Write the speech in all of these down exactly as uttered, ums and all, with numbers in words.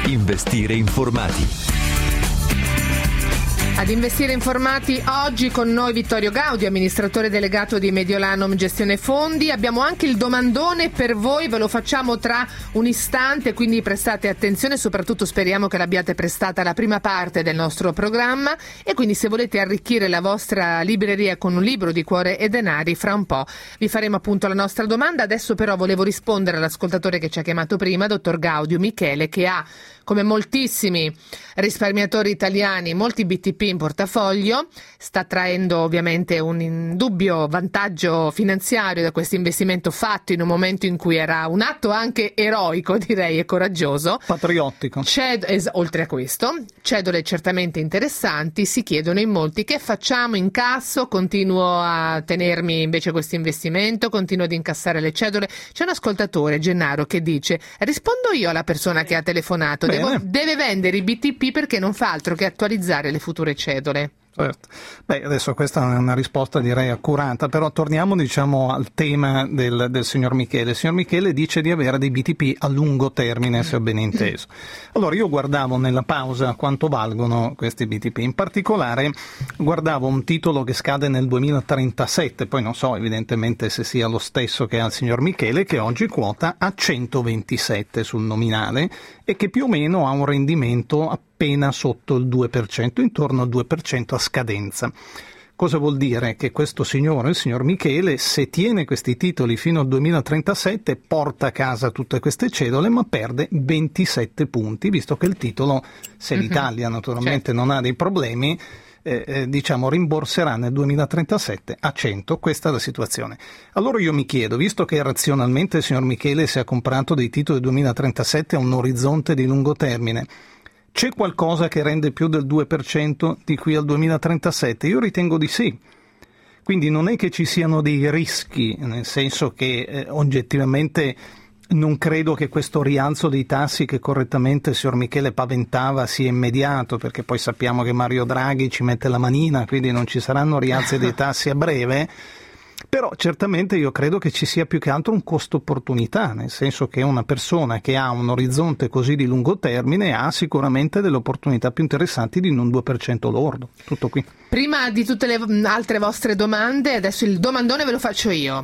Investire informati. Ad Investire Informati oggi con noi Vittorio Gaudi, amministratore delegato di Mediolanum Gestione Fondi. Abbiamo anche il domandone per voi, ve lo facciamo tra un istante, quindi prestate attenzione, soprattutto speriamo che l'abbiate prestata la prima parte del nostro programma, e quindi se volete arricchire la vostra libreria con un libro di Cuore e Denari, fra un po' vi faremo appunto la nostra domanda. Adesso però volevo rispondere all'ascoltatore che ci ha chiamato prima, dottor Gaudio Michele, che ha, come moltissimi risparmiatori italiani, molti B T P in portafoglio, sta traendo ovviamente un indubbio vantaggio finanziario da questo investimento fatto in un momento in cui era un atto anche eroico, direi, e coraggioso. Patriottico. Ced- es- oltre a questo, cedole certamente interessanti, si chiedono in molti: che facciamo, incasso, continuo a tenermi invece questo investimento, continuo ad incassare le cedole? C'è un ascoltatore, Gennaro, che dice: rispondo io alla persona che ha telefonato, devo, deve vendere i B T P perché non fa altro che attualizzare le future cedole. Certo. Beh, adesso questa è una risposta direi accurata, però torniamo diciamo al tema del, del signor Michele. Il signor Michele dice di avere dei B T P a lungo termine, se ho ben inteso. Allora io guardavo nella pausa quanto valgono questi B T P, in particolare guardavo un titolo che scade nel duemilatrentasette, poi non so evidentemente se sia lo stesso che ha il signor Michele, che oggi quota a centoventisette sul nominale e che più o meno ha un rendimento appena sotto il due per cento, intorno al due per cento a scadenza. Cosa vuol dire? Che questo signore, il signor Michele, se tiene questi titoli fino al duemilatrentasette, porta a casa tutte queste cedole, ma perde ventisette punti, visto che il titolo, se mm-hmm. l'Italia naturalmente certo. non ha dei problemi, eh, eh, diciamo rimborserà nel duemilatrentasette a cento. Questa è la situazione. Allora io mi chiedo, visto che razionalmente il signor Michele si è comprato dei titoli del duemilatrentasette a un orizzonte di lungo termine, c'è qualcosa che rende più del due per cento di qui al duemilatrentasette? Io ritengo di sì. Quindi non è che ci siano dei rischi, nel senso che eh, oggettivamente non credo che questo rialzo dei tassi che correttamente il signor Michele paventava sia immediato, perché poi sappiamo che Mario Draghi ci mette la manina, quindi non ci saranno rialzi dei tassi a breve. Però certamente io credo che ci sia più che altro un costo opportunità, nel senso che una persona che ha un orizzonte così di lungo termine ha sicuramente delle opportunità più interessanti di un due per cento lordo. Tutto qui. Prima di tutte le altre vostre domande, adesso il domandone ve lo faccio io.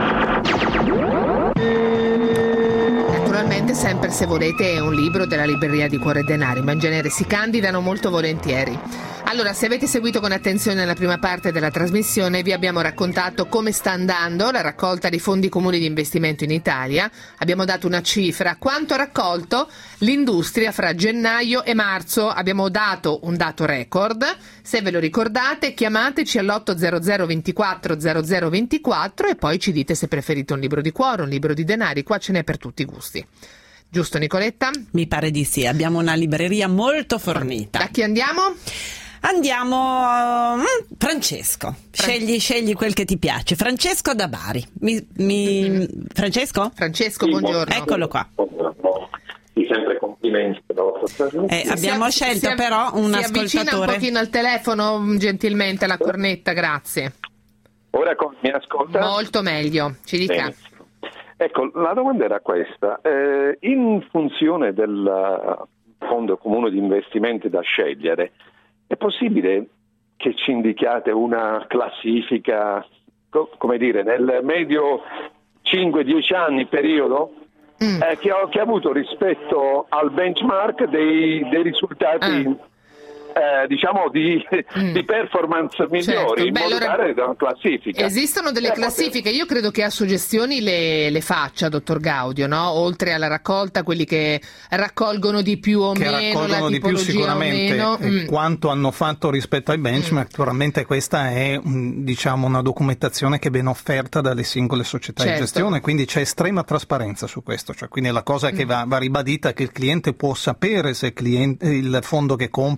Naturalmente sempre, se volete, è un libro della libreria di Cuore e Denari, ma in genere si candidano molto volentieri. Allora, se avete seguito con attenzione la prima parte della trasmissione, vi abbiamo raccontato come sta andando la raccolta di fondi comuni di investimento in Italia. Abbiamo dato una cifra, quanto ha raccolto l'industria fra gennaio e marzo. Abbiamo dato un dato record. Se ve lo ricordate, chiamateci all'otto zero zero ventiquattro zero zero ventiquattro e poi ci dite se preferite un libro di Cuore, un libro di Denari. Qua ce n'è per tutti i gusti. Giusto, Nicoletta? Mi pare di sì, abbiamo una libreria molto fornita. Da chi andiamo? Andiamo uh, Francesco, scegli, scegli quel che ti piace. Francesco da Bari. Mi, mi... Francesco? Francesco, buongiorno. Eccolo qua. Sì, sempre complimenti per la vostra trasmissione. Eh, abbiamo si, scelto si, però un si ascoltatore. Si avvicina un pochino al telefono, gentilmente, alla cornetta, grazie. Ora con, mi ascolta? Molto meglio, ci dica. Benissimo. Ecco, la domanda era questa. Eh, in funzione del fondo comune di investimenti da scegliere, è possibile che ci indichiate una classifica, co- come dire, nel medio cinque dieci anni periodo mm. eh, che, ha, che ha avuto rispetto al benchmark dei, dei risultati ah. eh, diciamo di, mm. di performance migliori, certo. in Beh, modo allora, tale da una classifica. Esistono delle eh, classifiche, io credo che a suggestioni le, le faccia, dottor Gaudio, no? Oltre alla raccolta, quelli che raccolgono di più o che meno, la di più sicuramente o meno. Mm. quanto hanno fatto rispetto ai benchmark. Mm. Naturalmente questa è diciamo una documentazione che viene offerta dalle singole società certo. di gestione, quindi c'è estrema trasparenza su questo, cioè, quindi la cosa che mm. va, va ribadita è che il cliente può sapere se il, cliente, il fondo che compra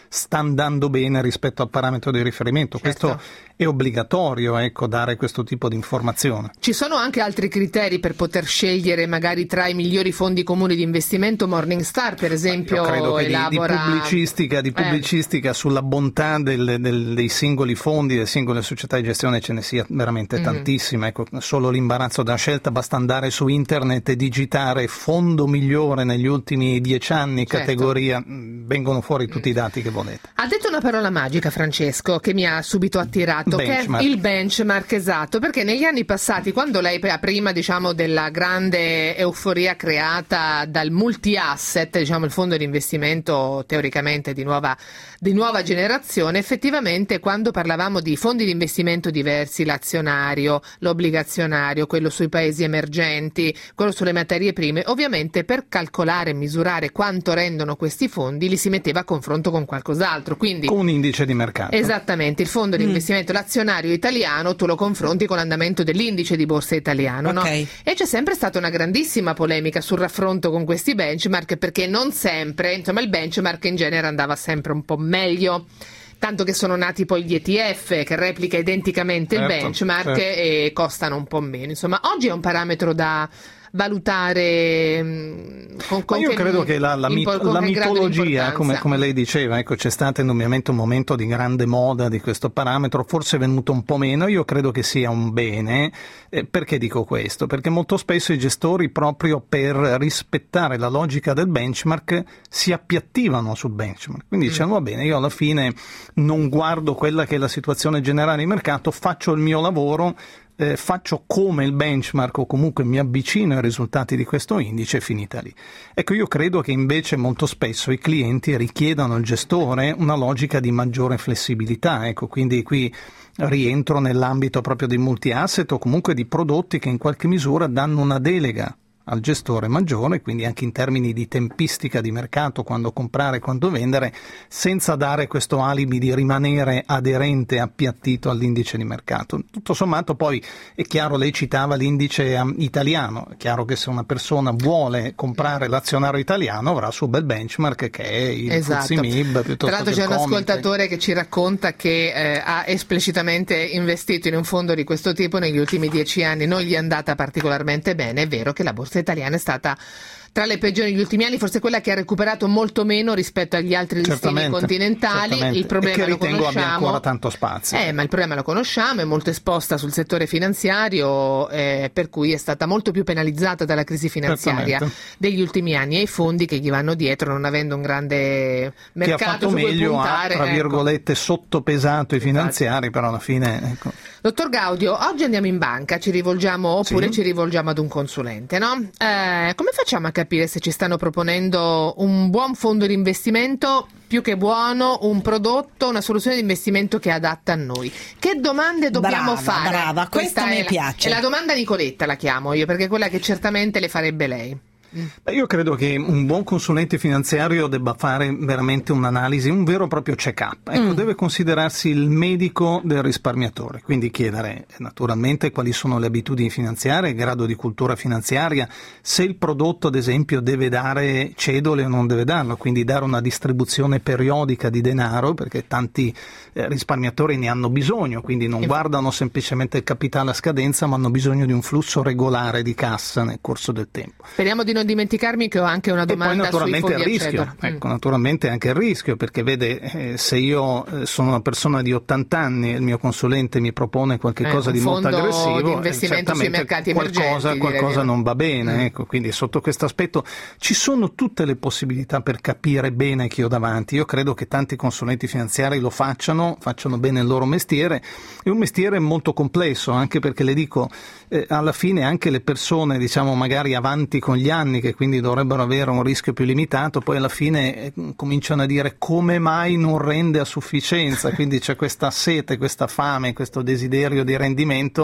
sta andando bene rispetto al parametro di riferimento. Certo. Questo è obbligatorio, ecco, dare questo tipo di informazione. Ci sono anche altri criteri per poter scegliere magari tra i migliori fondi comuni di investimento? Morningstar per esempio Io credo che elabora... di, di pubblicistica, di pubblicistica eh. sulla bontà del, del, dei singoli fondi, delle singole società di gestione ce ne sia veramente mm-hmm. tantissime. Ecco, solo l'imbarazzo della scelta, basta andare su internet e digitare fondo migliore negli ultimi dieci anni, certo. categoria, vengono fuori tutti i dati che volete. Ha detto una parola magica, Francesco, che mi ha subito attirato, benchmark. Che è il benchmark, esatto, perché negli anni passati, quando lei prima diciamo della grande euforia creata dal multi-asset, diciamo il fondo di investimento teoricamente di nuova, di nuova generazione, effettivamente quando parlavamo di fondi di investimento diversi, l'azionario, l'obbligazionario, quello sui paesi emergenti, quello sulle materie prime, ovviamente per calcolare e misurare quanto rendono questi fondi li si metteva a confronto con qualcos'altro, quindi con un indice di mercato. Esattamente, il fondo di investimento, mm. l'azionario italiano, tu lo confronti con l'andamento dell'indice di borsa italiano, okay. no? E c'è sempre stata una grandissima polemica sul raffronto con questi benchmark, perché non sempre, insomma, il benchmark in genere andava sempre un po' meglio. Tanto che sono nati poi gli E T F che replica identicamente certo, il benchmark certo. e costano un po' meno. Insomma, oggi è un parametro da valutare mh, con, con Ma io che, credo che la, la, in, mit- la mitologia, come, come lei diceva, ecco, c'è stato indubbiamente un momento di grande moda di questo parametro, forse è venuto un po' meno. Io credo che sia un bene. Eh, perché dico questo? Perché molto spesso i gestori, proprio per rispettare la logica del benchmark, si appiattivano sul benchmark, quindi mm. diciamo va bene, io alla fine non guardo quella che è la situazione generale di mercato, faccio il mio lavoro, Eh, faccio come il benchmark o comunque mi avvicino ai risultati di questo indice, è finita lì. Ecco, io credo che invece molto spesso i clienti richiedano al gestore una logica di maggiore flessibilità, ecco, quindi qui rientro nell'ambito proprio di multi-asset o comunque di prodotti che in qualche misura danno una delega al gestore maggiore, quindi anche in termini di tempistica di mercato, quando comprare, quando vendere, senza dare questo alibi di rimanere aderente, appiattito all'indice di mercato. Tutto sommato poi è chiaro, lei citava l'indice italiano, è chiaro che se una persona vuole comprare l'azionario italiano avrà il suo bel benchmark che è il esatto. F T S E M I B piuttosto. Tra l'altro che c'è il un Comic. ascoltatore che ci racconta che eh, ha esplicitamente investito in un fondo di questo tipo negli ultimi dieci anni, non gli è andata particolarmente bene. È vero che la borsa italiana è stata tra le peggiori negli ultimi anni, forse quella che ha recuperato molto meno rispetto agli altri listini continentali. Certamente. Il problema e che lo ritengo conosciamo. abbia ancora tanto spazio. Eh, ma il problema lo conosciamo, è molto esposta sul settore finanziario, eh, per cui è stata molto più penalizzata dalla crisi finanziaria degli ultimi anni, e i fondi che gli vanno dietro, non avendo un grande mercato che ha fatto su cui meglio puntare, a, tra virgolette, ecco. sottopesato i finanziari, però alla fine ecco. Dottor Gaudio, oggi andiamo in banca, ci rivolgiamo oppure sì. ci rivolgiamo ad un consulente, no? Eh, come facciamo a capire se ci stanno proponendo un buon fondo di investimento, più che buono, un prodotto, una soluzione di investimento che è adatta a noi? Che domande dobbiamo brava, fare? Brava, questa mi è piace. La, è la domanda Nicoletta, la chiamo io, perché è quella che certamente le farebbe lei. Beh, io credo che un buon consulente finanziario debba fare veramente un'analisi, un vero e proprio check-up. Ecco, mm. deve considerarsi il medico del risparmiatore, quindi chiedere naturalmente quali sono le abitudini finanziarie, il grado di cultura finanziaria, se il prodotto ad esempio deve dare cedole o non deve darlo, quindi dare una distribuzione periodica di denaro, perché tanti eh, risparmiatori ne hanno bisogno, quindi non guardano semplicemente il capitale a scadenza, ma hanno bisogno di un flusso regolare di cassa nel corso del tempo. Speriamo di non dimenticarmi che ho anche una domanda e poi naturalmente sui fondi il rischio, a ecco, naturalmente anche il rischio, perché vede, eh, se io eh, sono una persona di ottanta anni e il mio consulente mi propone qualche eh, cosa di molto aggressivo, di investimento eh, sui mercati qualcosa, emergenti, qualcosa non va bene, mm. ecco, quindi sotto questo aspetto ci sono tutte le possibilità per capire bene chi ho davanti. Io credo che tanti consulenti finanziari lo facciano, facciano bene il loro mestiere. È un mestiere molto complesso, anche perché le dico, eh, alla fine anche le persone, diciamo, magari avanti con gli anni, che quindi dovrebbero avere un rischio più limitato, poi alla fine eh, cominciano a dire come mai non rende a sufficienza, quindi c'è questa sete, questa fame, questo desiderio di rendimento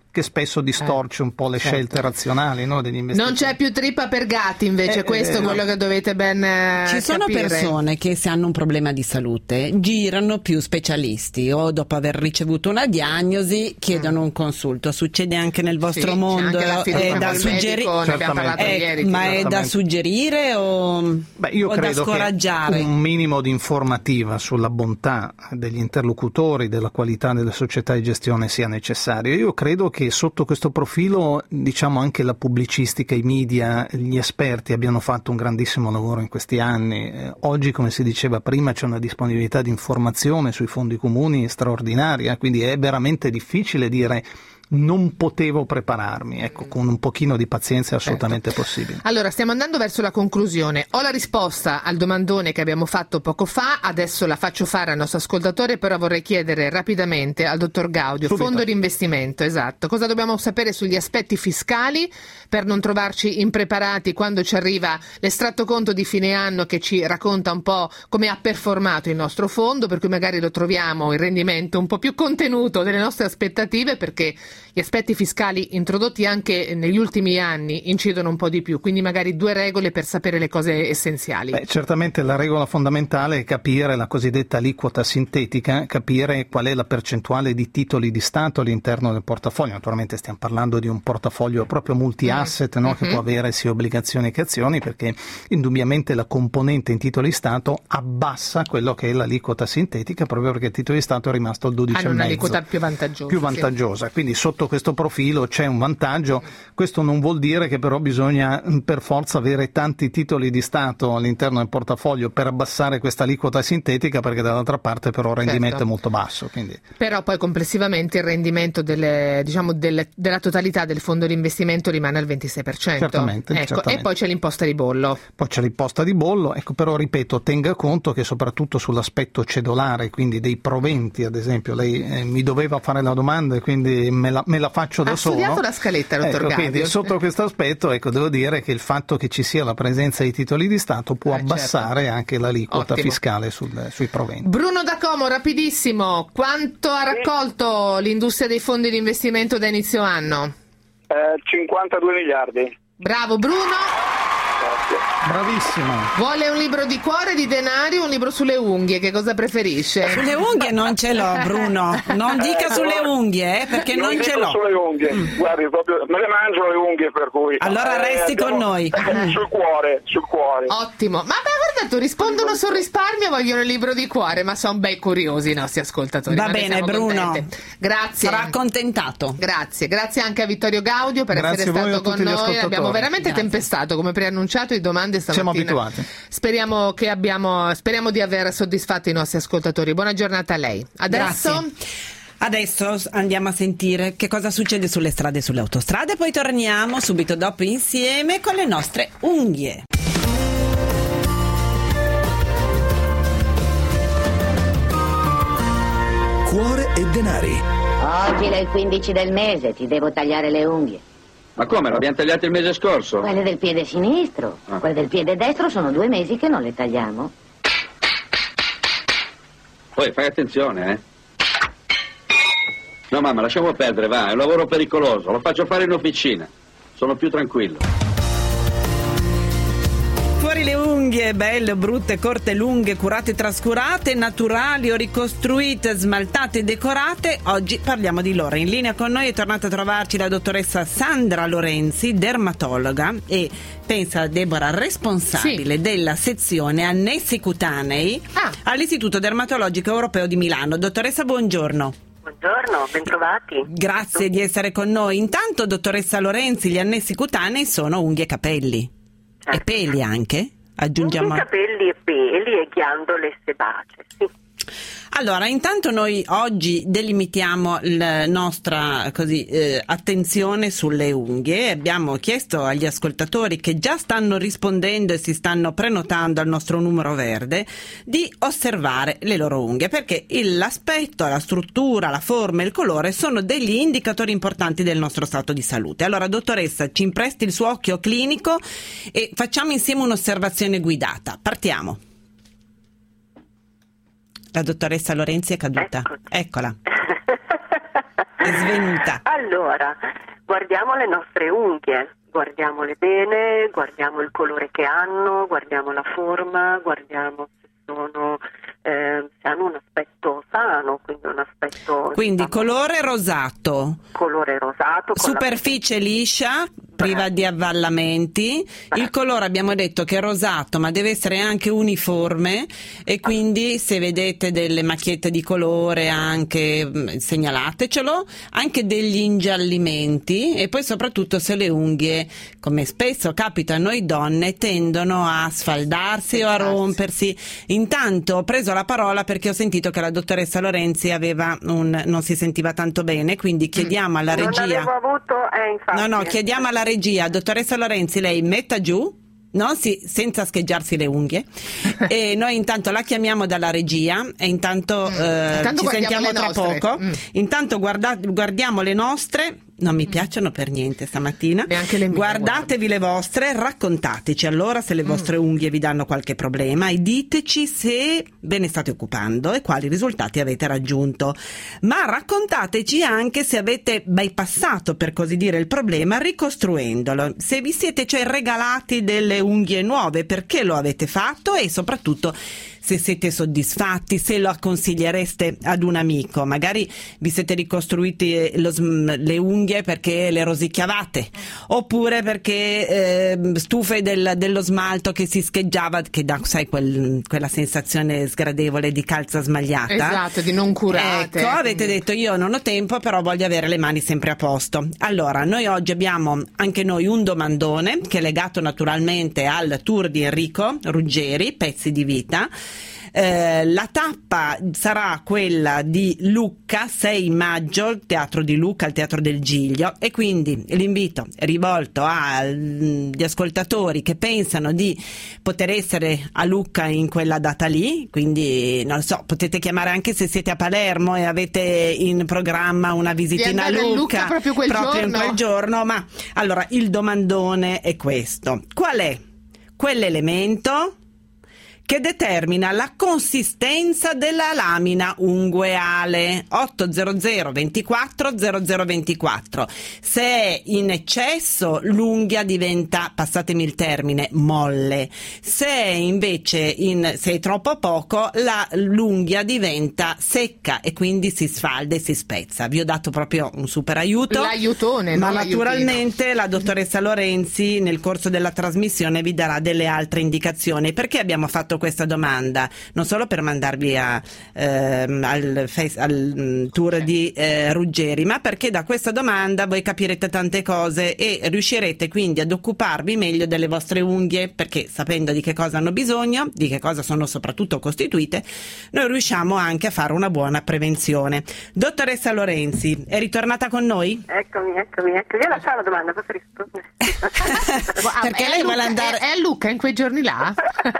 che spesso distorce un po' le certo. scelte razionali, no, degli investitori. Non c'è più trippa per gatti, invece, Eh, questo è eh, quello no. che dovete ben eh, Ci sono capire. persone che, se hanno un problema di salute, girano più specialisti o, dopo aver ricevuto una diagnosi, chiedono un consulto. Succede anche nel vostro Sì, mondo? c'è anche la fiducia È da col suggerire, medico, ne abbiamo Certamente. parlato Eh, ieri. ma tipo. è da Esattamente. suggerire o, Beh, io o da credo che scoraggiare? un minimo di informativa sulla bontà degli interlocutori, della qualità delle società di gestione sia necessario. Io credo che sotto questo profilo, diciamo, anche la pubblicistica, i media, gli esperti abbiano fatto un grandissimo lavoro in questi anni. Eh, oggi, come si diceva prima, c'è una disponibilità di informazione sui fondi comuni straordinaria, quindi è veramente difficile dire non potevo prepararmi. Ecco, con un pochino di pazienza è assolutamente Certo. possibile. Allora, stiamo andando verso la conclusione. Ho la risposta al domandone che abbiamo fatto poco fa, adesso la faccio fare al nostro ascoltatore, però vorrei chiedere rapidamente al dottor Gaudio, Subito. fondo di investimento, esatto. Cosa dobbiamo sapere sugli aspetti fiscali per non trovarci impreparati quando ci arriva l'estratto conto di fine anno che ci racconta un po' come ha performato il nostro fondo, per cui magari lo troviamo il rendimento un po' più contenuto delle nostre aspettative, perché gli aspetti fiscali introdotti anche negli ultimi anni incidono un po' di più, quindi magari due regole per sapere le cose essenziali. Beh, certamente la regola fondamentale è capire la cosiddetta aliquota sintetica, capire qual è la percentuale di titoli di Stato all'interno del portafoglio. Naturalmente stiamo parlando di un portafoglio proprio multi-asset, no? Mm-hmm. Che può avere sia obbligazioni che azioni, perché indubbiamente la componente in titoli di Stato abbassa quello che è l'aliquota sintetica, proprio perché il titolo di Stato è rimasto al dodici Hanno virgola cinque. un'aliquota più vantaggiosa. più sì. vantaggiosa, quindi sotto questo profilo c'è un vantaggio. Questo non vuol dire che però bisogna per forza avere tanti titoli di Stato all'interno del portafoglio per abbassare questa aliquota sintetica, perché dall'altra parte però il rendimento Certo. è molto basso. Quindi. Però poi complessivamente il rendimento delle, diciamo, delle, della totalità del fondo di investimento rimane al ventisei per cento. Certamente, ecco, certamente. E poi c'è l'imposta di bollo. Poi c'è l'imposta di bollo, ecco, però ripeto, tenga conto che soprattutto sull'aspetto cedolare, quindi dei proventi, ad esempio, lei eh, mi doveva fare la domanda e quindi me la, me la faccio da Ha solo. studiato la scaletta, dottor Ecco, Gaudio. quindi sotto questo aspetto, ecco, devo dire che il fatto che ci sia la presenza di titoli di Stato può Eh, abbassare certo. anche l'aliquota Ottimo. fiscale sul, sui proventi. Bruno da Como, rapidissimo, quanto ha raccolto l'industria dei fondi di investimento da inizio anno? Eh, cinquantadue miliardi. Bravo Bruno. Bravissimo. Vuole un libro di cuore, di denari o un libro sulle unghie? Che cosa preferisce? Sulle unghie non ce l'ho, Bruno. Non dica sulle unghie, eh, perché non ce dico l'ho. sulle unghie, guardi, proprio me le mangio le unghie, per cui Allora resti con abbiamo- noi. sul cuore, sul cuore. Ottimo. Ma beh, guarda, tu rispondono sul risparmio, vogliono il libro di cuore, ma sono bei curiosi i nostri ascoltatori. Va ma ne bene, siamo Bruno. contente. Grazie. Sarà accontentato. Grazie, grazie anche a Vittorio Gaudio per Grazie essere a voi e stato a con tutti gli noi. ascoltatori. Abbiamo veramente Grazie. tempestato, come preannunciato, i domande stamattina. Siamo abituati. Speriamo che abbiamo, speriamo di aver soddisfatto i nostri ascoltatori. Buona giornata a lei. Adesso Grazie. Adesso andiamo a sentire che cosa succede sulle strade e sulle autostrade, poi torniamo subito dopo insieme con le nostre unghie. Cuore e denari. Oggi è il quindici del mese, ti devo tagliare le unghie. Ma come? L'abbiamo tagliato il mese scorso? Quelle del piede sinistro, Ah. quelle del piede destro sono due mesi che non le tagliamo. Poi fai attenzione, eh? No, mamma, lasciamo perdere, va, è un lavoro pericoloso, lo faccio fare in officina. Sono più tranquillo. Fuori le unghie, belle, brutte, corte, lunghe, curate, trascurate, naturali o ricostruite, smaltate e decorate. Oggi parliamo di loro. In linea con noi è tornata a trovarci la dottoressa Sandra Lorenzi, dermatologa e, pensa Deborah, responsabile Sì. della sezione annessi cutanei Ah. all'Istituto Dermatologico Europeo di Milano. Dottoressa, buongiorno. Buongiorno, bentrovati. Grazie di essere con noi. Intanto, dottoressa Lorenzi, gli annessi cutanei sono unghie e capelli. E peli anche? Aggiungiamo. Unghie, capelli e peli e ghiandole sebacee, sì. Allora, intanto noi oggi delimitiamo la nostra così, eh, attenzione sulle unghie. Abbiamo chiesto agli ascoltatori che già stanno rispondendo e si stanno prenotando al nostro numero verde di osservare le loro unghie, perché il, l'aspetto, la struttura, la forma e il colore sono degli indicatori importanti del nostro stato di salute. Allora, dottoressa, ci impresti il suo occhio clinico e facciamo insieme un'osservazione guidata. Partiamo. La dottoressa Lorenzi è caduta. Ecco. Eccola. svenuta. Allora, guardiamo le nostre unghie, guardiamole bene, guardiamo il colore che hanno, guardiamo la forma, guardiamo se sono eh, se hanno un aspetto sano, quindi un aspetto quindi diciamo, colore rosato, colore rosato, con superficie liscia, priva di avvallamenti. Il colore abbiamo detto che è rosato, ma deve essere anche uniforme, e quindi se vedete delle macchiette di colore anche segnalatecelo, anche degli ingiallimenti, e poi soprattutto se le unghie, come spesso capita a noi donne, tendono a sfaldarsi o a rompersi. Intanto ho preso la parola perché ho sentito che la dottoressa Lorenzi aveva un, non si sentiva tanto bene, quindi chiediamo alla regia. Non avevo avuto, eh, infatti. No, no, chiediamo alla regia, dottoressa Lorenzi, lei metta giù, no? Sì, senza scheggiarsi le unghie, e noi intanto la chiamiamo dalla regia e intanto, mm. eh, intanto ci sentiamo tra nostre. poco. Mm. Intanto guarda, guardiamo le nostre. Non mi piacciono per niente stamattina. Neanche le mie, guardatevi guarda. le vostre, raccontateci allora se le vostre mm. unghie vi danno qualche problema, e diteci se ve ne state occupando e quali risultati avete raggiunto. Ma raccontateci anche se avete bypassato, per così dire, il problema ricostruendolo. Se vi siete cioè regalati delle unghie nuove, perché lo avete fatto, e soprattutto se siete soddisfatti, se lo consigliereste ad un amico. Magari vi siete ricostruiti lo, le unghie perché le rosicchiavate, oppure perché eh, stufe del, dello smalto che si scheggiava, che dà, sai, quel, quella sensazione sgradevole di calza smagliata. Esatto, di non curate. Ecco, avete detto io non ho tempo, però voglio avere le mani sempre a posto. Allora, noi oggi abbiamo anche noi un domandone che è legato naturalmente al tour di Enrico Ruggeri, Pezzi di vita. Eh, la tappa sarà quella di Lucca, sei maggio, il Teatro di Lucca, il Teatro del Giglio, e quindi l'invito è rivolto agli ascoltatori che pensano di poter essere a Lucca in quella data lì, quindi non so, potete chiamare anche se siete a Palermo e avete in programma una visitina a Lucca, Lucca proprio, quel proprio giorno. in quel giorno. Ma allora il domandone è questo: qual è quell'elemento che determina la consistenza della lamina ungueale? otto zero zero ventiquattro zero zero ventiquattro. Se è in eccesso l'unghia diventa, passatemi il termine, molle. Se è invece in, se è troppo poco, la, l'unghia diventa secca e quindi si sfalda e si spezza. Vi ho dato proprio un super aiuto. L'aiutone, ma no, naturalmente l'aiutino. La dottoressa Lorenzi nel corso della trasmissione vi darà delle altre indicazioni. Perché abbiamo fatto questa domanda? Non solo per mandarvi a, ehm, al, face, al tour di eh, Ruggeri, ma perché da questa domanda voi capirete tante cose e riuscirete quindi ad occuparvi meglio delle vostre unghie, perché sapendo di che cosa hanno bisogno, di che cosa sono soprattutto costituite, noi riusciamo anche a fare una buona prevenzione. Dottoressa Lorenzi, è ritornata con noi? Eccomi, eccomi, eccomi. Io lasciavo la domanda, posso rispondere? Perché è lei vuole Lucca, andare... È, è a Lucca in quei giorni là?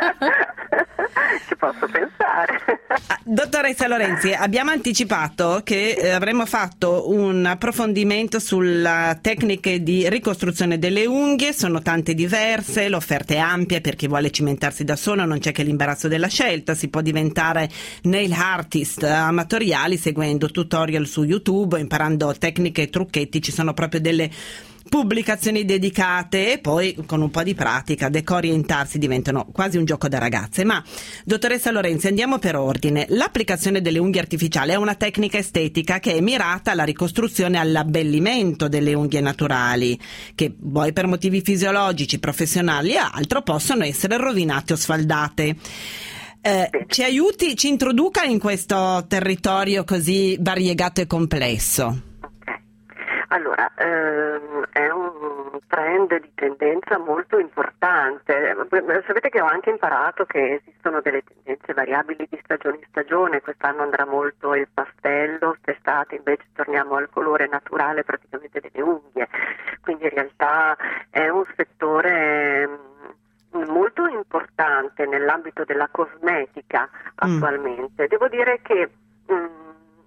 Ci posso pensare. Dottoressa Lorenzi, abbiamo anticipato che eh, avremmo fatto un approfondimento sulle tecniche di ricostruzione delle unghie. Sono tante diverse, l'offerta è ampia per chi vuole cimentarsi da solo, non c'è che l'imbarazzo della scelta, si può diventare nail artist amatoriali seguendo tutorial su YouTube, imparando tecniche e trucchetti. Ci sono proprio delle pubblicazioni dedicate, e poi con un po' di pratica decori e intarsi diventano quasi un gioco da ragazze. Ma dottoressa Lorenzi, andiamo per ordine. L'applicazione delle unghie artificiali è una tecnica estetica che è mirata alla ricostruzione e all'abbellimento delle unghie naturali, che poi per motivi fisiologici, professionali e altro possono essere rovinate o sfaldate. Eh, ci aiuti, ci introduca in questo territorio così variegato e complesso. Allora, ehm, è un trend di tendenza molto importante. Sapete che ho anche imparato che esistono delle tendenze variabili di stagione in stagione. Quest'anno andrà molto il pastello, quest'estate invece torniamo al colore naturale praticamente delle unghie. Quindi in realtà è un settore molto importante nell'ambito della cosmetica attualmente. Mm. Devo dire che mh, si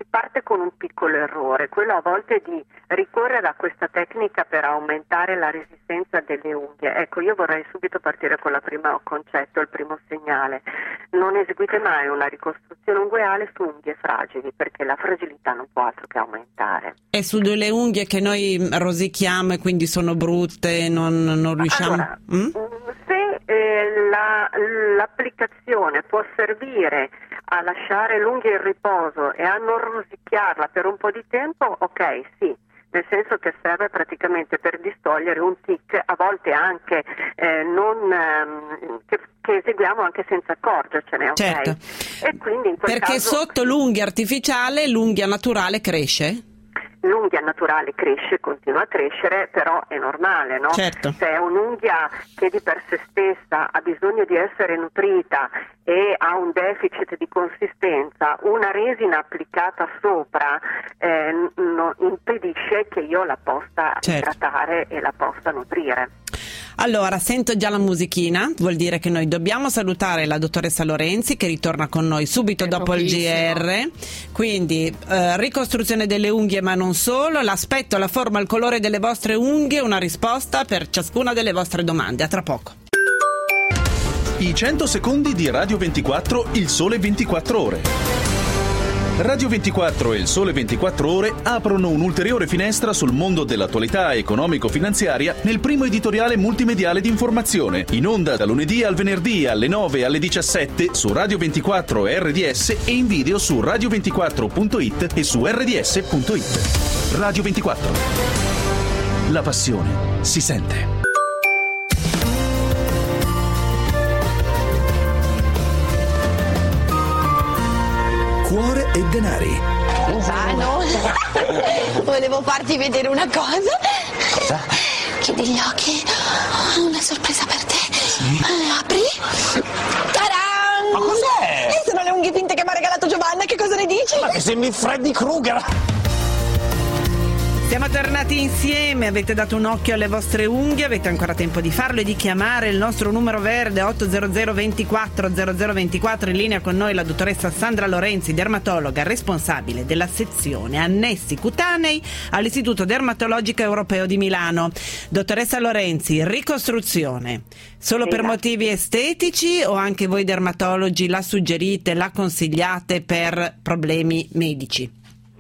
parte con un piccolo errore, quello a volte di ricorrere a questa tecnica per aumentare la resistenza delle unghie. Ecco, io vorrei subito partire con il primo concetto, il primo segnale. Non eseguite mai una ricostruzione ungueale su unghie fragili, perché la fragilità non può altro che aumentare. E su delle unghie che noi rosichiamo e quindi sono brutte, non, non riusciamo... Allora, mm? se eh, la, l'applicazione può servire a lasciare l'unghia in riposo e a non rosicchiarla per un po' di tempo, ok, sì, nel senso che serve praticamente per distogliere un tic, a volte anche eh, non ehm, che, che eseguiamo anche senza accorgercene, ok? Certo. E quindi in quel Perché caso, sotto l'unghia artificiale l'unghia naturale cresce? l'unghia naturale cresce, continua a crescere, però è normale, no? Certo. Se è un'unghia che di per sé stessa ha bisogno di essere nutrita e ha un deficit di consistenza, una resina applicata sopra eh, no, impedisce che io la possa certo. idratare e la possa nutrire. Allora, sento già la musichina, vuol dire che noi dobbiamo salutare la dottoressa Lorenzi che ritorna con noi subito È dopo il G R. Quindi eh, ricostruzione delle unghie, ma non solo, l'aspetto, la forma, il colore delle vostre unghie, una risposta per ciascuna delle vostre domande. A tra poco. I cento secondi di Radio ventiquattro, il sole ventiquattro ore. Radio ventiquattro e il Sole ventiquattro Ore aprono un'ulteriore finestra sul mondo dell'attualità economico-finanziaria nel primo editoriale multimediale di informazione, in onda da lunedì al venerdì alle nove e alle diciassette su Radio ventiquattro e R D S e in video su radio ventiquattro punto it e su R D S punto it. Radio ventiquattro. La passione si sente. Cuore e denari. Ah no, volevo farti vedere una cosa. Cosa? Chiudi gli occhi, ho una sorpresa per te. Sì. Apri. Taran! Ma cos'è? E sono le unghie finte che mi ha regalato Giovanna, che cosa ne dici? Ma che sembri Freddy Krueger! Siamo tornati insieme, avete dato un occhio alle vostre unghie, avete ancora tempo di farlo e di chiamare il nostro numero verde otto zero zero ventiquattro zero zero ventiquattro. In linea con noi la dottoressa Sandra Lorenzi, dermatologa responsabile della sezione annessi cutanei all'Istituto Dermatologico Europeo di Milano. Dottoressa Lorenzi, ricostruzione solo per motivi estetici o anche voi dermatologi la suggerite, la consigliate per problemi medici?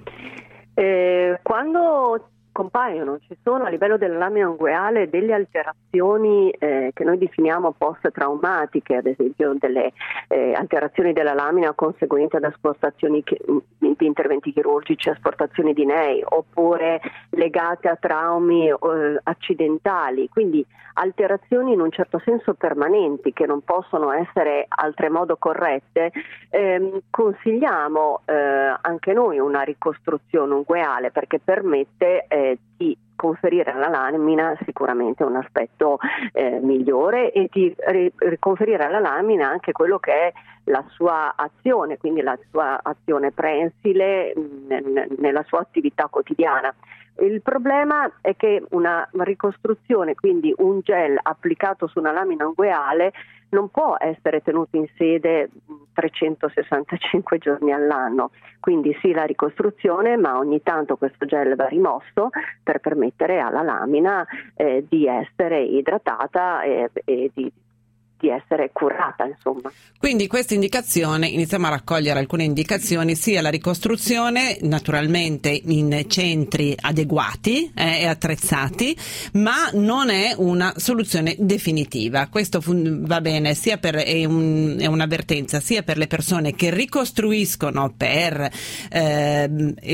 Eh, quando compaiono, ci sono a livello della lamina ungueale delle alterazioni eh, che noi definiamo post-traumatiche, ad esempio delle eh, alterazioni della lamina conseguenti ad asportazioni chi- di interventi chirurgici, asportazioni di nei, oppure legate a traumi eh, accidentali, quindi alterazioni in un certo senso permanenti che non possono essere altremodo corrette, ehm, consigliamo eh, anche noi una ricostruzione ungueale perché permette eh, di conferire alla lamina sicuramente un aspetto eh, migliore e di ri- riconferire alla lamina anche quello che è la sua azione, quindi la sua azione prensile n- nella sua attività quotidiana. Il problema è che una ricostruzione, quindi un gel applicato su una lamina ungueale, non può essere tenuto in sede trecentosessantacinque giorni all'anno. Quindi sì, la ricostruzione, ma ogni tanto questo gel va rimosso per permettere alla lamina eh, di essere idratata e, e di di essere curata, insomma. Quindi questa indicazione, iniziamo a raccogliere alcune indicazioni, sia la ricostruzione naturalmente in centri adeguati eh, e attrezzati, ma non è una soluzione definitiva. Questo fun- va bene sia per è, un, è un'avvertenza sia per le persone che ricostruiscono per eh,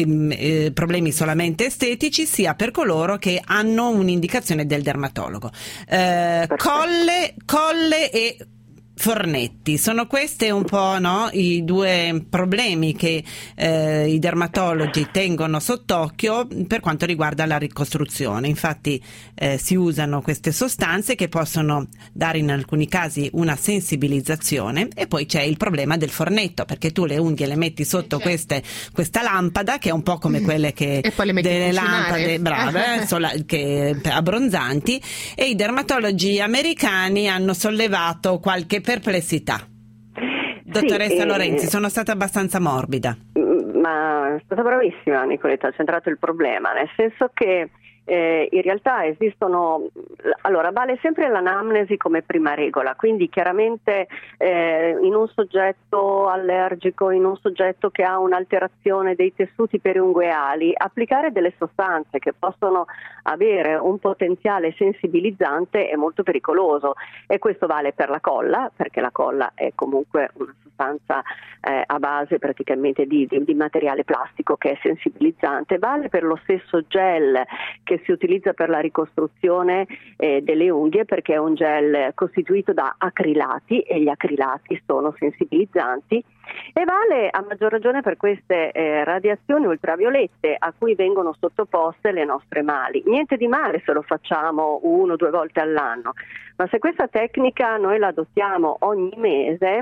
eh, problemi solamente estetici, sia per coloro che hanno un'indicazione del dermatologo. Eh, colle, colle e fornetti, sono questi un po', no, i due problemi che eh, i dermatologi tengono sott'occhio per quanto riguarda la ricostruzione. Infatti eh, si usano queste sostanze che possono dare in alcuni casi una sensibilizzazione, e poi c'è il problema del fornetto, perché tu le unghie le metti sotto queste, questa lampada che è un po' come quelle che e poi le metti delle a cucinare. lampade brave eh, sola, che abbronzanti, e i dermatologi americani hanno sollevato qualche perplessità. Dottoressa sì, Lorenzi, eh, sono stata abbastanza morbida. Ma è stata bravissima Nicoletta, ha centrato il problema, nel senso che Eh, in realtà esistono, allora vale sempre l'anamnesi come prima regola, quindi chiaramente eh, in un soggetto allergico, in un soggetto che ha un'alterazione dei tessuti periungueali, applicare delle sostanze che possono avere un potenziale sensibilizzante è molto pericoloso, e questo vale per la colla, perché la colla è comunque una sostanza eh, a base praticamente di, di, di materiale plastico che è sensibilizzante, vale per lo stesso gel che si utilizza per la ricostruzione eh, delle unghie, perché è un gel costituito da acrilati e gli acrilati sono sensibilizzanti, e vale a maggior ragione per queste eh, radiazioni ultraviolette a cui vengono sottoposte le nostre mali. Niente di male se lo facciamo uno o due volte all'anno, ma se questa tecnica noi la adottiamo ogni mese,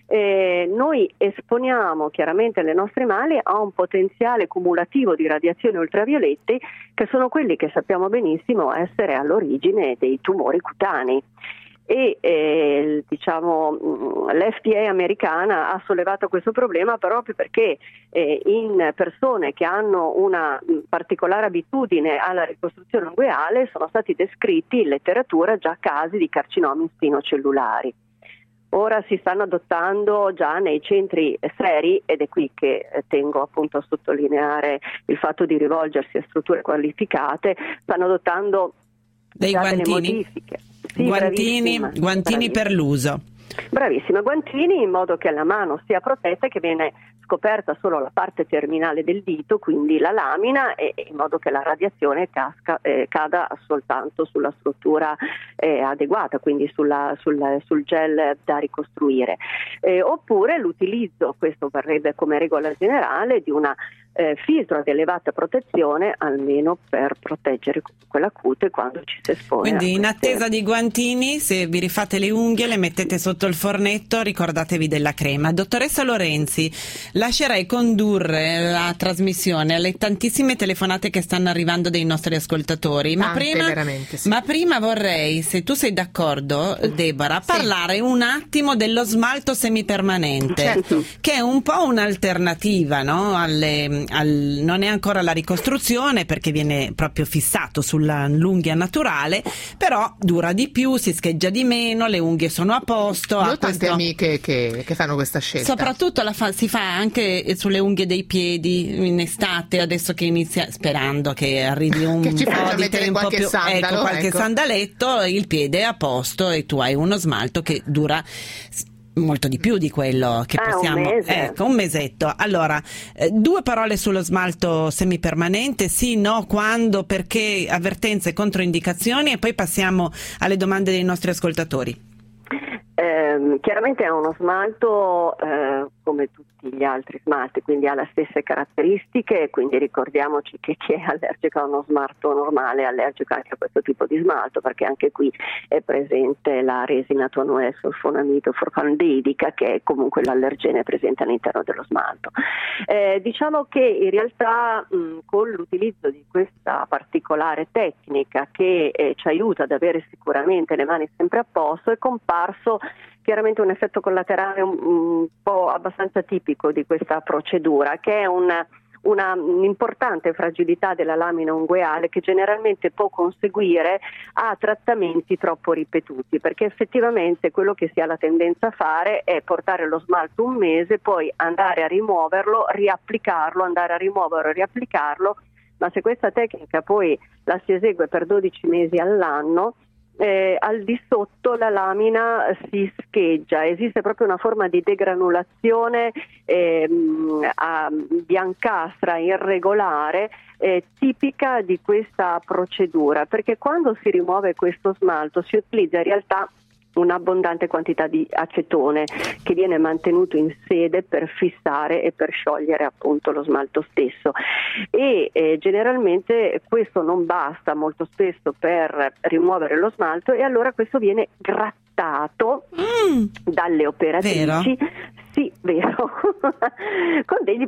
Eh, noi esponiamo chiaramente le nostre mani a un potenziale cumulativo di radiazioni ultraviolette, che sono quelli che sappiamo benissimo essere all'origine dei tumori cutanei. E eh, diciamo l'F D A americana ha sollevato questo problema proprio perché eh, in persone che hanno una particolare abitudine alla ricostruzione ungueale sono stati descritti in letteratura già casi di carcinomi spinocellulari. Ora si stanno adottando già nei centri seri, ed è qui che tengo appunto a sottolineare il fatto di rivolgersi a strutture qualificate, stanno adottando dei già guantini, delle modifiche. Sì, guantini, bravissima, guantini bravissima. per l'uso. Bravissima, guantini in modo che la mano sia protetta e che viene scoperta solo la parte terminale del dito, quindi la lamina, e in modo che la radiazione casca, eh, cada soltanto sulla struttura eh, adeguata, quindi sulla, sul, sul gel da ricostruire. Eh, oppure l'utilizzo, questo varrebbe come regola generale, di una eh, filtro ad elevata protezione, almeno per proteggere quella cute quando ci si espone. Quindi in attesa di guantini, se vi rifate le unghie, le mettete sotto il fornetto, ricordatevi della crema. Dottoressa Lorenzi, lascerei condurre la trasmissione alle tantissime telefonate che stanno arrivando dei nostri ascoltatori, ma, Tante, prima, veramente, sì. ma prima vorrei, se tu sei d'accordo, Deborah, Sì. parlare un attimo dello smalto semipermanente, Certo. che è un po' un'alternativa, no? Alle, al, non è ancora la ricostruzione perché viene proprio fissato sull'unghia naturale, però dura di più, si scheggia di meno, le unghie sono a posto. Io ha ho tante questo... amiche che, che fanno questa scelta. Soprattutto la fa, si fa anche sulle unghie dei piedi in estate, adesso che inizia, sperando che arrivi un Che ci po' faccia di mettere tempo qualche più, sandalo, ecco, qualche ecco. sandaletto, il piede è a posto e tu hai uno smalto che dura molto di più di quello che Ah, possiamo, un mese. ecco, un mesetto. Allora, eh, due parole sullo smalto semipermanente, sì, no, quando, perché, avvertenze e controindicazioni, e poi passiamo alle domande dei nostri ascoltatori. Eh, chiaramente è uno smalto eh, come tutti gli altri smalti, quindi ha le stesse caratteristiche, quindi ricordiamoci che chi è allergico a uno smalto normale è allergico anche a questo tipo di smalto, perché anche qui è presente la resina tonoe sulfonamido formaldeide, che è comunque l'allergene presente all'interno dello smalto. Eh, diciamo che in realtà mh, con l'utilizzo di questa particolare tecnica che eh, ci aiuta ad avere sicuramente le mani sempre a posto, è comparso chiaramente un effetto collaterale un, un po' abbastanza tipico di questa procedura, che è una, una un'importante fragilità della lamina ungueale che generalmente può conseguire a trattamenti troppo ripetuti, perché effettivamente quello che si ha la tendenza a fare è portare lo smalto un mese, poi andare a rimuoverlo, riapplicarlo, andare a rimuoverlo, riapplicarlo, ma se questa tecnica poi la si esegue per dodici mesi all'anno, Eh, al di sotto la lamina si scheggia, esiste proprio una forma di degranulazione ehm, a biancastra irregolare eh, tipica di questa procedura, perché quando si rimuove questo smalto si utilizza in realtà un'abbondante quantità di acetone che viene mantenuto in sede per fissare e per sciogliere appunto lo smalto stesso, e eh, generalmente questo non basta molto spesso per rimuovere lo smalto, e allora questo viene grattato mm, dalle operatrici, vero? sì, vero con degli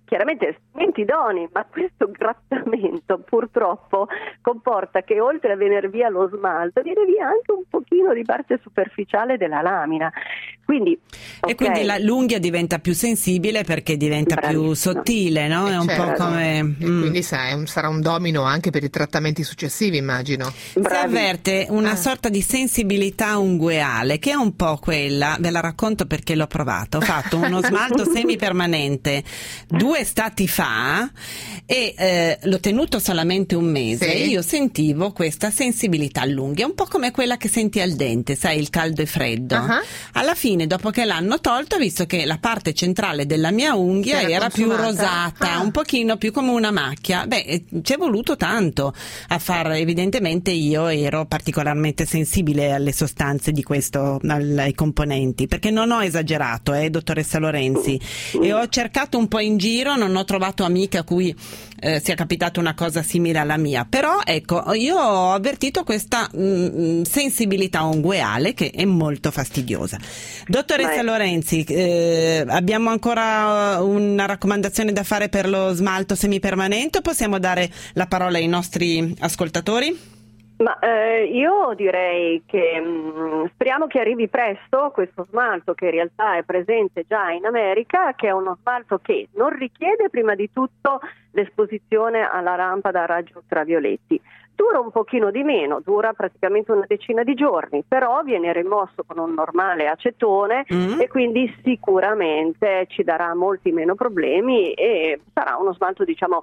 chiaramente strumenti idonei, ma questo grattamento purtroppo comporta che oltre a venire via lo smalto viene via anche un pochino di parte superficiale della lamina. Quindi, okay. E quindi la, l'unghia diventa più sensibile perché diventa Bravissimo. più sottile, no? È un certo. po' come... Mm. Quindi sai, sarà un domino anche per i trattamenti successivi, immagino. Si avverte una Ah. sorta di sensibilità ungueale, che è un po' quella, ve la racconto perché l'ho provato, ho fatto uno smalto semipermanente due estati fa e eh, l'ho tenuto solamente un mese Sì. e io sentivo questa sensibilità all'unghia, un po' come quella che senti al dente, sai, il caldo e freddo. Uh-huh. Alla fine, dopo che l'hanno tolto, ho visto che la parte centrale della mia unghia Era era più consumata. rosata, Ah. un pochino più come una macchia. Beh, ci è voluto tanto a far, evidentemente io ero particolarmente sensibile alle sostanze di questo, ai componenti, perché non ho esagerato, eh, dottoressa Lorenzi, e ho cercato un po' in giro, non ho trovato amiche a cui eh, sia capitata una cosa simile alla mia, però ecco, io ho avvertito questa mh, sensibilità ungueale che è molto fastidiosa. Dottoressa Beh. Lorenzi, eh, abbiamo ancora una raccomandazione da fare per lo smalto semipermanente o possiamo dare la parola ai nostri ascoltatori? Ma eh, io direi che mh, speriamo che arrivi presto questo smalto, che in realtà è presente già in America, che è uno smalto che non richiede prima di tutto l'esposizione alla lampada a raggi ultravioletti. Dura un pochino di meno, dura praticamente una decina di giorni, però viene rimosso con un normale acetone Mm. e quindi sicuramente ci darà molti meno problemi e sarà uno smalto, diciamo,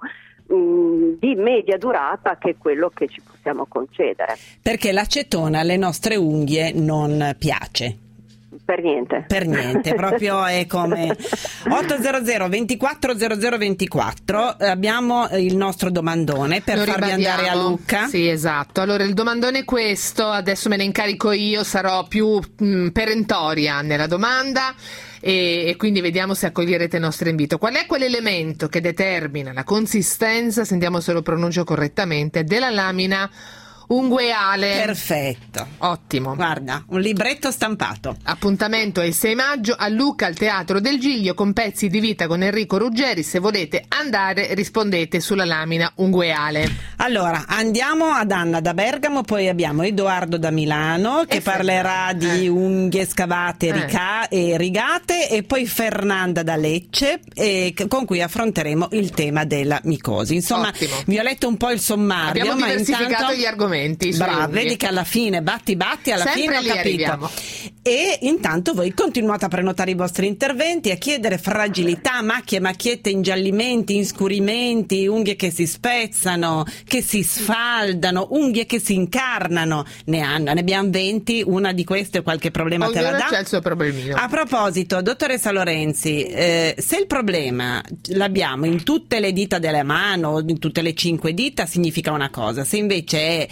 mh, di media durata, che è quello che ci possiamo concedere. Perché l'acetone alle nostre unghie non piace. Per niente. Per niente, proprio è come ottocento ventiquattro zero zero ventiquattro. Abbiamo il nostro domandone per Lo farvi ribadiamo. andare a Lucca. Sì, esatto. Allora il domandone è questo, adesso me ne incarico io, sarò più mh, perentoria nella domanda e, e quindi vediamo se accoglierete il nostro invito. Qual è quell'elemento che determina la consistenza, sentiamo se lo pronuncio correttamente, della lamina ungueale? Perfetto. Ottimo. Guarda, un libretto stampato. Appuntamento è il sei maggio a Lucca al Teatro del Giglio con Pezzi di vita con Enrico Ruggeri. Se volete andare, rispondete sulla lamina ungueale. Allora, andiamo ad Anna da Bergamo, poi abbiamo Edoardo da Milano che E parlerà Fernanda. di Eh. unghie scavate Eh. rica- e rigate, e poi Fernanda da Lecce eh, con cui affronteremo il tema della micosi. Insomma, Ottimo. vi ho letto un po' il sommario, Abbiamo ma diversificato intanto gli argomenti. sulle brava, unghie. vedi che alla fine batti batti, alla Sempre fine ho lì capito. arriviamo. E intanto voi continuate a prenotare i vostri interventi, a chiedere fragilità, macchie, macchiette, ingiallimenti, inscurimenti, unghie che si spezzano, che si sfaldano, unghie che si incarnano. Ne hanno, ne abbiamo venti, una di queste qualche problema te la Ognuno dà. c'ha il suo problemino. A proposito, dottoressa Lorenzi, eh, se il problema l'abbiamo in tutte le dita della mano, in tutte le cinque dita, significa una cosa. Se invece è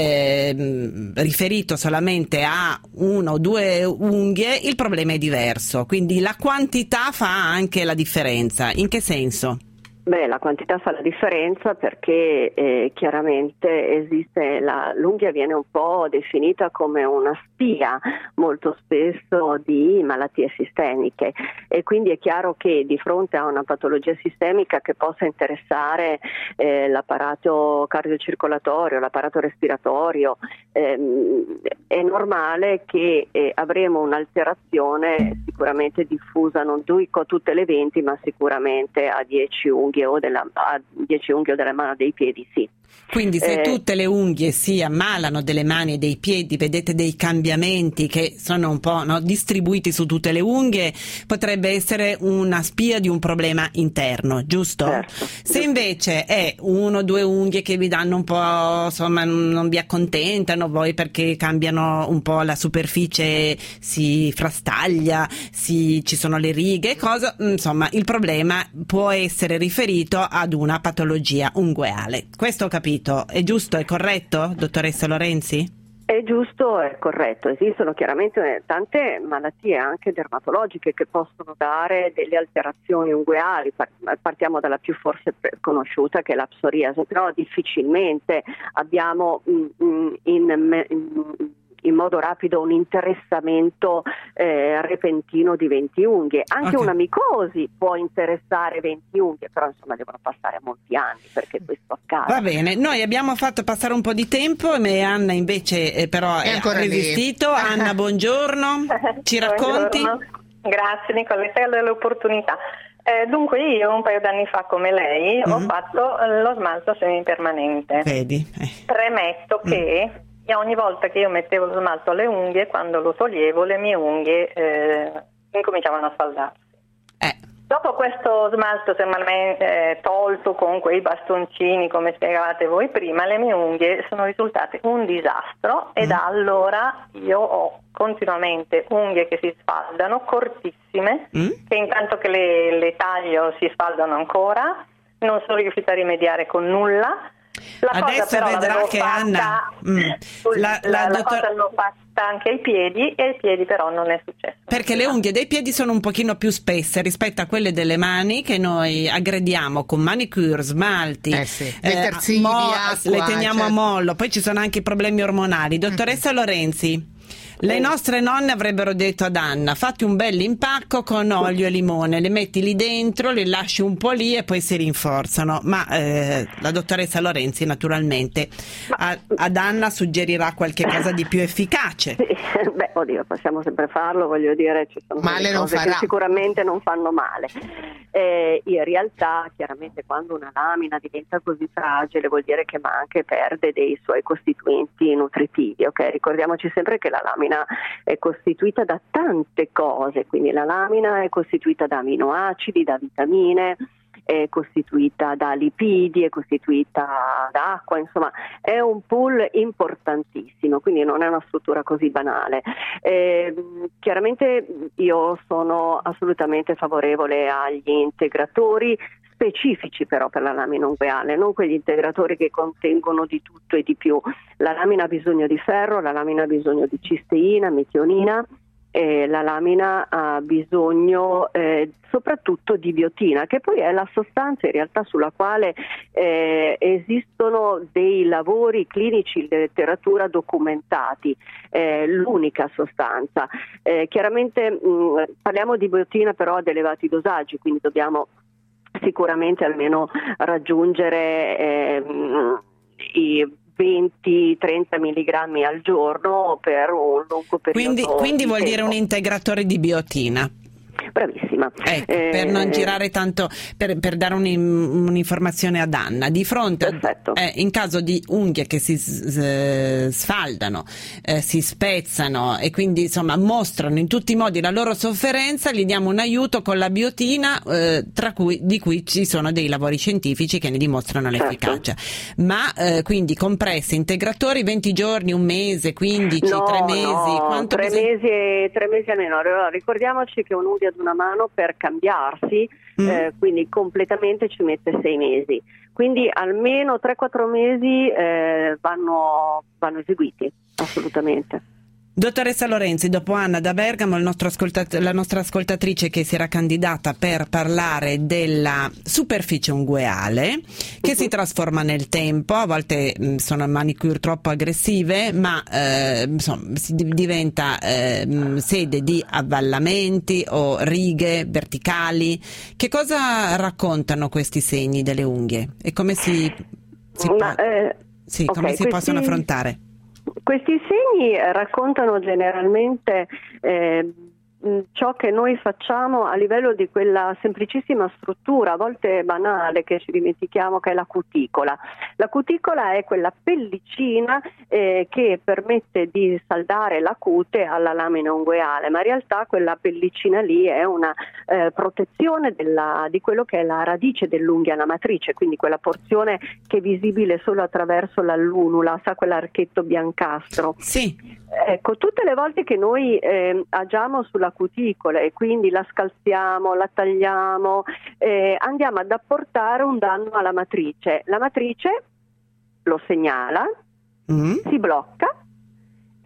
eh, riferito solamente a una o due unghie, il problema è diverso. Quindi la quantità fa anche la differenza. In che senso? Beh, la quantità fa la differenza perché eh, chiaramente esiste la, l'unghia viene un po' definita come una spia molto spesso di malattie sistemiche e quindi è chiaro che di fronte a una patologia sistemica che possa interessare eh, l'apparato cardiocircolatorio, l'apparato respiratorio, ehm, è normale che eh, avremo un'alterazione sicuramente diffusa, non dico a tutte le venti, ma sicuramente a dieci unghie o della, a dieci unghie o della mano, dei piedi, sì. Quindi se Eh, tutte le unghie si ammalano delle mani e dei piedi, vedete dei cambiamenti che sono un po', no, distribuiti su tutte le unghie, potrebbe essere una spia di un problema interno, giusto? Certo, Se giusto. invece è uno o due unghie che vi danno un po', insomma, non vi accontentano voi perché cambiano un po' la superficie, si frastaglia, si, ci sono le righe, cosa, insomma, il problema può essere riferito ad una patologia ungueale. Questo ho capito. È giusto, è corretto, dottoressa Lorenzi? È giusto, è corretto. Esistono chiaramente tante malattie anche dermatologiche che possono dare delle alterazioni ungueali. Partiamo dalla più forse conosciuta, che è la psoriasi, però difficilmente abbiamo in, in, in in modo rapido un interessamento eh, repentino di venti unghie. Anche Okay. una micosi può interessare venti unghie, però insomma devono passare molti anni perché questo accada. Va bene, noi abbiamo fatto passare un po' di tempo e Anna invece eh, però È ha ancora lì. resistito. Anna, buongiorno, ci racconti? Buongiorno. Grazie Nicoletta dell'opportunità. Eh, dunque io un paio d'anni fa come lei ho Mm. fatto eh, lo smalto semipermanente. Vedi? Eh. Premetto che io ogni volta che io mettevo lo smalto alle unghie, quando lo toglievo le mie unghie eh, incominciavano a sfaldarsi. Eh. Dopo questo smalto semanalmente eh, tolto con quei bastoncini come spiegavate voi prima, le mie unghie sono risultate un disastro e Mm. da allora io ho continuamente unghie che si sfaldano, cortissime, Mm? che intanto che le, le taglio si sfaldano ancora, non sono riuscita a rimediare con nulla. La Adesso cosa però vedrà l'avevo che fatta, Anna, mm, sul- la- la, la la dottor- cosa l'ho fatta anche ai piedi e ai piedi però non è successo. Perché le unghie dei piedi sono un pochino più spesse rispetto a quelle delle mani che noi aggrediamo con manicure, smalti, Eh sì, detersivi, acqua, le teniamo a certo. mollo, poi ci sono anche i problemi ormonali. Dottoressa Lorenzi, le nostre nonne avrebbero detto ad Anna: fatti un bel impacco con olio e limone, le metti lì dentro, le lasci un po' lì e poi si rinforzano. Ma eh, la dottoressa Lorenzi naturalmente a- ad Anna suggerirà qualche cosa di più efficace. Sì, beh, oddio, possiamo sempre farlo, voglio dire, ci sono Male delle non cose farà. che sicuramente non fanno male. Eh, in realtà, chiaramente, quando una lamina diventa così fragile, vuol dire che manca e perde dei suoi costituenti nutritivi. Ok, ricordiamoci sempre che la lamina è costituita da tante cose, quindi la lamina è costituita da aminoacidi, da vitamine, è costituita da lipidi, è costituita da acqua, insomma è un pool importantissimo, quindi non è una struttura così banale. Eh, chiaramente io sono assolutamente favorevole agli integratori specifici però per la lamina ungueale, non quegli integratori che contengono di tutto e di più. La lamina ha bisogno di ferro, la lamina ha bisogno di cisteina, metionina, e la lamina ha bisogno eh, soprattutto di biotina, che poi è la sostanza in realtà sulla quale eh, esistono dei lavori clinici in letteratura documentati, eh, l'unica sostanza. Eh, chiaramente mh, parliamo di biotina però ad elevati dosaggi, quindi dobbiamo sicuramente almeno raggiungere ehm, i venti trenta milligrammi al giorno per un lungo periodo. Quindi, quindi di vuol tempo. dire un integratore di biotina. Bravissima. Ecco, Eh, per non girare tanto, per, per dare un, un'informazione ad Anna, di fronte a, eh, in caso di unghie che si s- sfaldano, eh, si spezzano e quindi insomma mostrano in tutti i modi la loro sofferenza, gli diamo un aiuto con la biotina, eh, tra cui, di cui ci sono dei lavori scientifici che ne dimostrano l'efficacia. Ma eh, quindi compresse, integratori, venti giorni, un mese, quindici, no, tre mesi, no, quanto tre bisogna- mesi e tre mesi almeno. Allora, ricordiamoci che un'unghia ad una mano per cambiarsi, Mm. eh, quindi completamente ci mette sei mesi. Quindi almeno tre quattro mesi eh, vanno, vanno eseguiti, assolutamente. Dottoressa Lorenzi, dopo Anna da Bergamo, il nostro ascoltat- la nostra ascoltatrice che si era candidata per parlare della superficie ungueale che si trasforma nel tempo, a volte mh, sono manicure troppo aggressive, ma eh, insomma, si di- diventa eh, mh, sede di avvallamenti o righe verticali. Che cosa raccontano questi segni delle unghie e come si, si, Ma, po- eh, sì, ok, come si questi- possono affrontare? Questi segni raccontano generalmente eh, mh, ciò che noi facciamo a livello di quella semplicissima struttura, a volte banale, che ci dimentichiamo, che è la cuticola. La cuticola è quella pellicina eh, che permette di saldare la cute alla lamina ungueale, ma in realtà quella pellicina lì è una eh, protezione della, di quello che è la radice dell'unghia lamatrice, quindi quella porzione che è visibile solo attraverso l'allunula, sa quell'archetto biancastro. Sì. Ecco, tutte le volte che noi eh, agiamo sulla cuticola e quindi la scalziamo, la tagliamo, eh, andiamo ad apportare un danno alla matrice. La matrice lo segnala, Mm. si blocca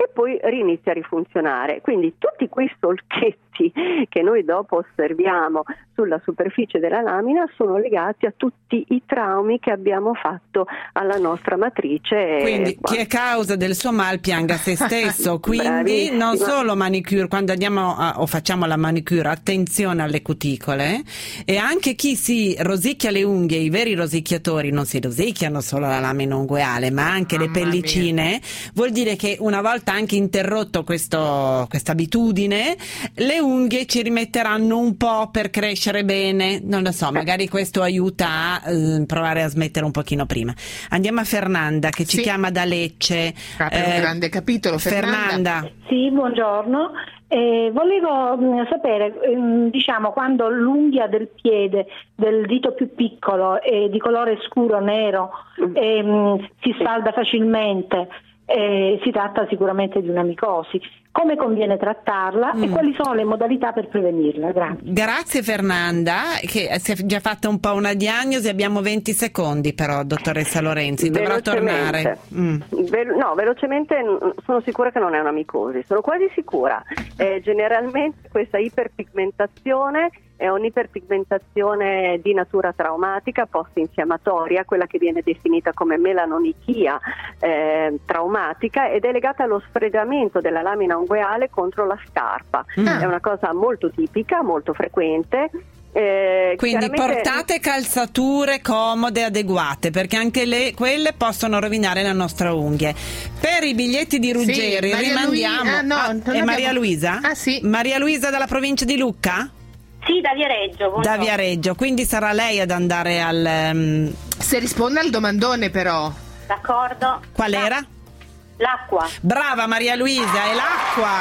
e poi rinizia a rifunzionare. Quindi tutti quei solchetti che noi dopo osserviamo sulla superficie della lamina sono legati a tutti i traumi che abbiamo fatto alla nostra matrice. Quindi chi è causa del suo mal pianga se stesso, quindi non solo manicure, quando andiamo a, o facciamo la manicure, attenzione alle cuticole, e anche chi si rosicchia le unghie, i veri rosicchiatori non si rosicchiano solo la lamina ungueale ma anche Mamma le pellicine mia. Vuol dire che una volta anche interrotto questo, questa abitudine, le unghie ci rimetteranno un po' per crescere bene, non lo so, magari questo aiuta a eh, provare a smettere un pochino prima. Andiamo a Fernanda che ci sì. chiama da Lecce. Apre eh, un grande capitolo. Fernanda, Fernanda. Sì, buongiorno. Eh, volevo mh, sapere, ehm, diciamo, quando l'unghia del piede del dito più piccolo è di colore scuro nero e mh, si sfalda facilmente, eh, si tratta sicuramente di una micosi. Come conviene trattarla mm. e quali sono le modalità per prevenirla? Grazie. Grazie Fernanda, che si è già fatta un po' una diagnosi, abbiamo venti secondi però, dottoressa Lorenzi, dovrà tornare. Mm. Ve- no, velocemente sono sicura che non è una micosi, sono quasi sicura. Eh, generalmente questa iperpigmentazione è un'iperpigmentazione di natura traumatica, post-infiammatoria, quella che viene definita come melanonichia eh, traumatica, ed è legata allo sfregamento della lamina ungueale contro la scarpa. Mm. È una cosa molto tipica, molto frequente. Eh, Quindi chiaramente... portate calzature comode, adeguate, perché anche le, quelle possono rovinare la nostra unghie. Per i biglietti di Ruggeri sì, rimandiamo Luisa, no, ah, è Maria Luisa? Ah, sì. Maria Luisa dalla provincia di Lucca? Sì, da Viareggio. Buongiorno. Da Viareggio, quindi sarà lei ad andare al... Um... Se risponde al domandone però. D'accordo. Qual era? L'acqua. Brava Maria Luisa, è l'acqua.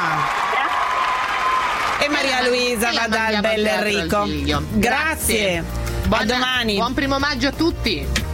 Grazie. E Maria Luisa e va dal Bell'Enrico. Grazie. Grazie. A domani. Buon primo maggio a tutti.